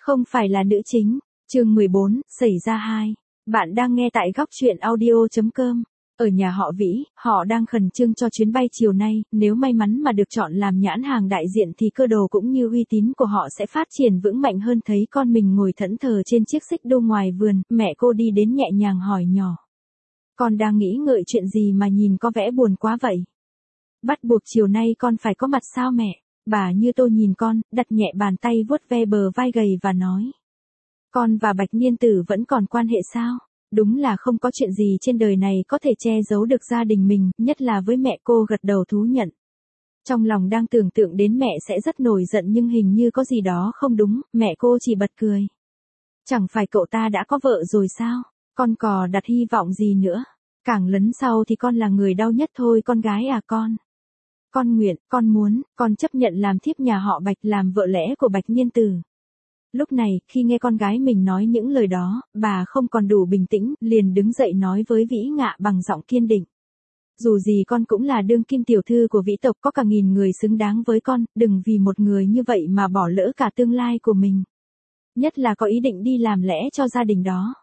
Không phải là nữ chính. Chương 14, xảy ra hai. Bạn đang nghe tại góc truyện audio.com. Ở nhà họ Vĩ, họ đang khẩn trương cho chuyến bay chiều nay, nếu may mắn mà được chọn làm nhãn hàng đại diện thì cơ đồ cũng như uy tín của họ sẽ phát triển vững mạnh hơn. Thấy con mình ngồi thẫn thờ trên chiếc xích đu ngoài vườn, mẹ cô đi đến nhẹ nhàng hỏi nhỏ. Con đang nghĩ ngợi chuyện gì mà nhìn có vẻ buồn quá vậy? Bắt buộc chiều nay con phải có mặt sao mẹ? Bà Như Tô nhìn con, đặt nhẹ bàn tay vuốt ve bờ vai gầy và nói. Con và Bạch Niên Tử vẫn còn quan hệ sao? Đúng là không có chuyện gì trên đời này có thể che giấu được gia đình mình, nhất là với mẹ. Cô gật đầu thú nhận. Trong lòng đang tưởng tượng đến mẹ sẽ rất nổi giận nhưng hình như có gì đó không đúng, mẹ cô chỉ bật cười. Chẳng phải cậu ta đã có vợ rồi sao? Con cò đặt hy vọng gì nữa? Càng lấn sau thì con là người đau nhất thôi con gái à con. Con nguyện, con muốn, con chấp nhận làm thiếp nhà họ Bạch, làm vợ lẽ của Bạch Niên Tử. Lúc này, khi nghe con gái mình nói những lời đó, bà không còn đủ bình tĩnh, liền đứng dậy nói với Vĩ Ngạ bằng giọng kiên định. Dù gì con cũng là đương kim tiểu thư của Vĩ tộc, có cả nghìn người xứng đáng với con, đừng vì một người như vậy mà bỏ lỡ cả tương lai của mình. Nhất là có ý định đi làm lẽ cho gia đình đó.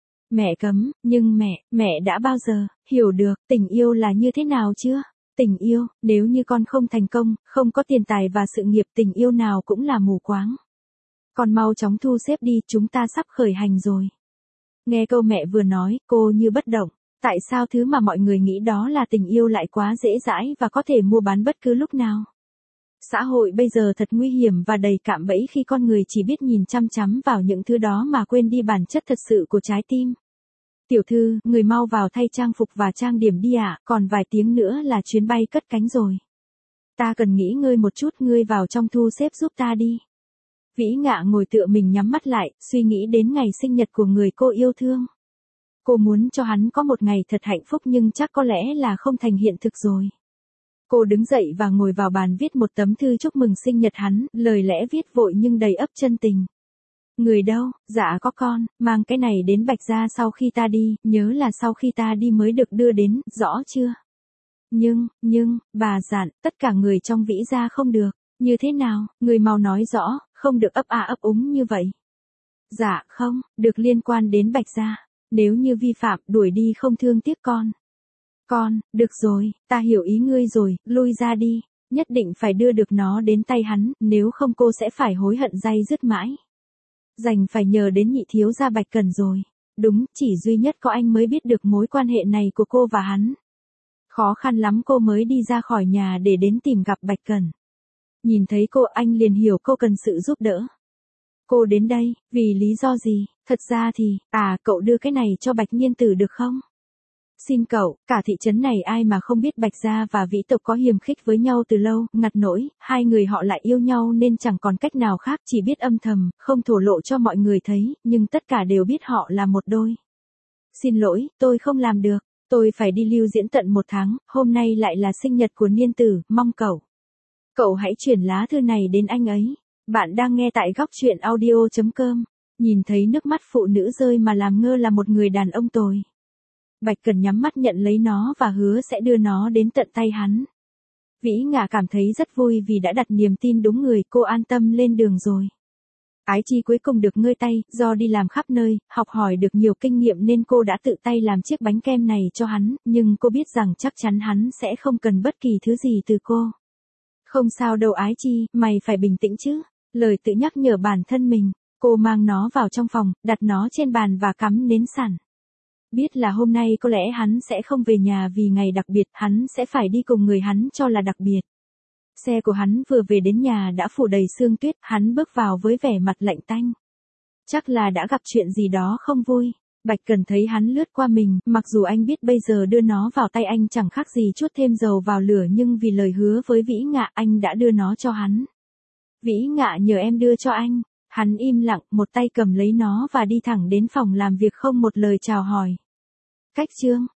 Mẹ cấm, nhưng mẹ đã bao giờ hiểu được tình yêu là như thế nào chưa? Tình yêu, nếu như con không thành công, không có tiền tài và sự nghiệp, tình yêu nào cũng là mù quáng. Con mau chóng thu xếp đi, chúng ta sắp khởi hành rồi. Nghe câu mẹ vừa nói, cô như bất động. Tại sao thứ mà mọi người nghĩ đó là tình yêu lại quá dễ dãi và có thể mua bán bất cứ lúc nào? Xã hội bây giờ thật nguy hiểm và đầy cạm bẫy khi con người chỉ biết nhìn chăm chăm vào những thứ đó mà quên đi bản chất thật sự của trái tim. Tiểu thư, người mau vào thay trang phục và trang điểm đi ạ, còn vài tiếng nữa là chuyến bay cất cánh rồi. Ta cần nghỉ ngơi một chút, ngươi vào trong thu xếp giúp ta đi. Vĩ Ngạ ngồi tựa mình nhắm mắt lại, suy nghĩ đến ngày sinh nhật của người cô yêu thương. Cô muốn cho hắn có một ngày thật hạnh phúc nhưng chắc có lẽ là không thành hiện thực rồi. Cô đứng dậy và ngồi vào bàn viết một tấm thư chúc mừng sinh nhật hắn, lời lẽ viết vội nhưng đầy ắp chân tình. Người đâu? Dạ có con, mang cái này đến Bạch gia sau khi ta đi, nhớ là sau khi ta đi mới được đưa đến, rõ chưa? Nhưng, bà dặn, tất cả người trong Vĩ gia không được. Như thế nào, người mau nói rõ, không được ấp a ấp úng như vậy. Dạ không, được liên quan đến Bạch gia. Nếu như vi phạm, đuổi đi không thương tiếc con. Con, được rồi, ta hiểu ý ngươi rồi, lui ra đi. Nhất định phải đưa được nó đến tay hắn, nếu không cô sẽ phải hối hận day dứt mãi. Dành phải nhờ đến nhị thiếu gia Bạch Cẩn rồi. Đúng, chỉ duy nhất có anh mới biết được mối quan hệ này của cô và hắn. Khó khăn lắm cô mới đi ra khỏi nhà để đến tìm gặp Bạch Cẩn. Nhìn thấy cô, anh liền hiểu cô cần sự giúp đỡ. Cô đến đây, vì lý do gì? Thật ra thì, cậu đưa cái này cho Bạch Niên Tử được không? Xin cậu, cả thị trấn này ai mà không biết Bạch gia và Vĩ tộc có hiềm khích với nhau từ lâu, ngặt nỗi, hai người họ lại yêu nhau nên chẳng còn cách nào khác, chỉ biết âm thầm, không thổ lộ cho mọi người thấy, nhưng tất cả đều biết họ là một đôi. Xin lỗi, tôi không làm được, tôi phải đi lưu diễn tận 1 tháng, hôm nay lại là sinh nhật của Niên Tử, mong cậu hãy chuyển lá thư này đến anh ấy. Bạn đang nghe tại góc truyện audio.com. Nhìn thấy nước mắt phụ nữ rơi mà làm ngơ là một người đàn ông tồi. Bạch Cẩn nhắm mắt nhận lấy nó và hứa sẽ đưa nó đến tận tay hắn. Vĩ Ngạ cảm thấy rất vui vì đã đặt niềm tin đúng người, cô an tâm lên đường rồi. Ái Chi cuối cùng được ngơi tay, do đi làm khắp nơi, học hỏi được nhiều kinh nghiệm nên cô đã tự tay làm chiếc bánh kem này cho hắn, nhưng cô biết rằng chắc chắn hắn sẽ không cần bất kỳ thứ gì từ cô. Không sao đâu Ái Chi, mày phải bình tĩnh chứ. Lời tự nhắc nhở bản thân mình, cô mang nó vào trong phòng, đặt nó trên bàn và cắm nến sẵn. Biết là hôm nay có lẽ hắn sẽ không về nhà vì ngày đặc biệt, hắn sẽ phải đi cùng người hắn cho là đặc biệt. Xe của hắn vừa về đến nhà đã phủ đầy sương tuyết, hắn bước vào với vẻ mặt lạnh tanh. Chắc là đã gặp chuyện gì đó không vui. Bạch Cẩn thấy hắn lướt qua mình, mặc dù anh biết bây giờ đưa nó vào tay anh chẳng khác gì chút thêm dầu vào lửa nhưng vì lời hứa với Vĩ Ngạ anh đã đưa nó cho hắn. Vĩ Ngạ nhờ em đưa cho anh. Hắn im lặng, một tay cầm lấy nó và đi thẳng đến phòng làm việc không một lời chào hỏi. Cách chương